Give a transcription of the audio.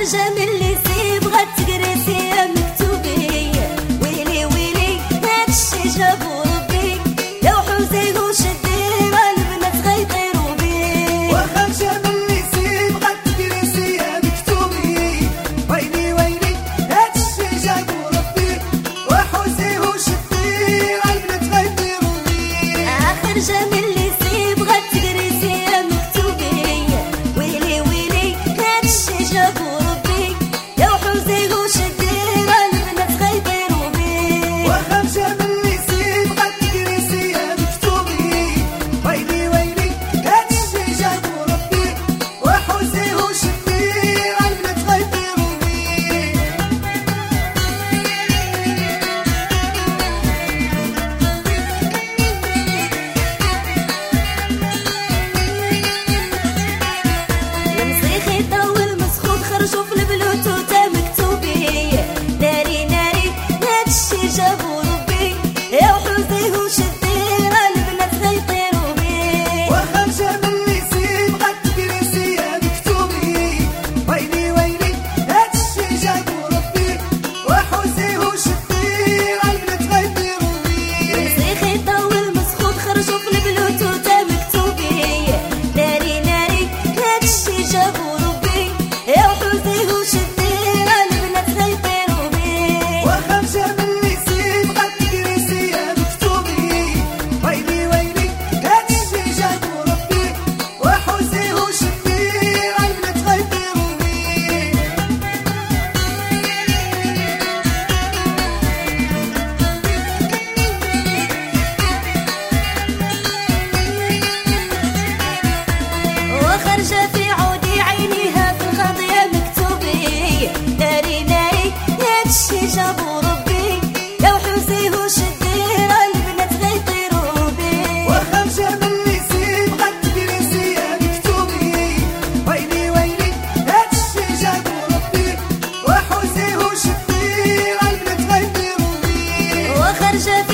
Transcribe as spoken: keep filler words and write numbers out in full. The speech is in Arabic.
خارجة من الليسي بغات تقريسي مكتوبي. ويلي ويلي هادشي جابو ربي، يا وحوزي وشدي البنات غيطيرو بيه. وخارجة من الليسي بغات تقريسي مكتوبي. ويلي ويلي هادشي جابو ربي، وحوزي وشدي البنات غيطيرو بيه. خارجة من الليسي بغات تقريسي مكتوبي. ويلي ويلي هادشي جابو ربي، يا وحوزي وشدي البنات غيطيرو بيه. وخارجة من الليسي بغات تقريسي مكتوبي. ويلي ويلي هادشي جابو ربي، وحوزي وشدي البنات غيطيرو بيه. المسيخي طول مسخوط خرجوا في البلوتوثة مكتوبي. ناري ناري هادشي جابو ربي، يا وحوزي وشدي البنات غيطيرو بيه. وخارجة من الليسي بغات تقريسي مكتوبي. ويلي ويلي هادشي جابو ربي، وحوزي وشدي البنات غيطيرو بيه. المسيخي طول مسخوط خرجوا في البلوتوثة مكتوبي. ناري ناري هادشي جابو ربي، يا وحوزي وشدي البنات غيطيرو بيه. وخارجة من الليسي بغات تقريسي مكتوبي. ويلي ويلي هادشي جابو ربي، وحوزي وشدي البنات غيطيرو بيه. وخرجة في عودي عينيها في الغاضية مكتوبي. ناري ناري هادشي جابو ربي، يا وحوزي وشدي البنات غيطيرو بيه. وخارجة من الليسي بغات تقريسي مكتوبي. ويلي ويلي هادشي جابو ربي، وحوزي وشدي البنات غيطيرو بيه. وخرجة